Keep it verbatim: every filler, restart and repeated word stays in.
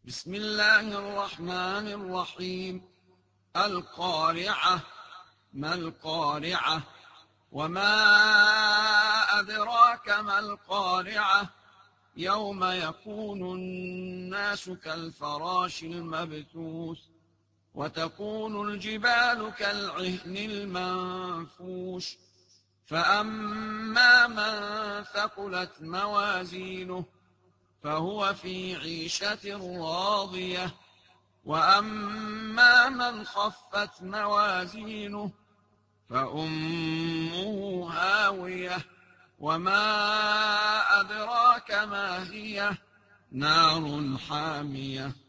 بسم الله الرحمن الرحيم. القارعة. ما القارعة؟ وما أدراك ما القارعة؟ يوم يكون الناس كالفراش المبثوث وتكون الجبال كالعهن المنفوش فأما من ثقلت موازينه فهو في عيشة راضية وأما من خفت موازينه فأمه هاوية وما أدراك ما هي نار حامية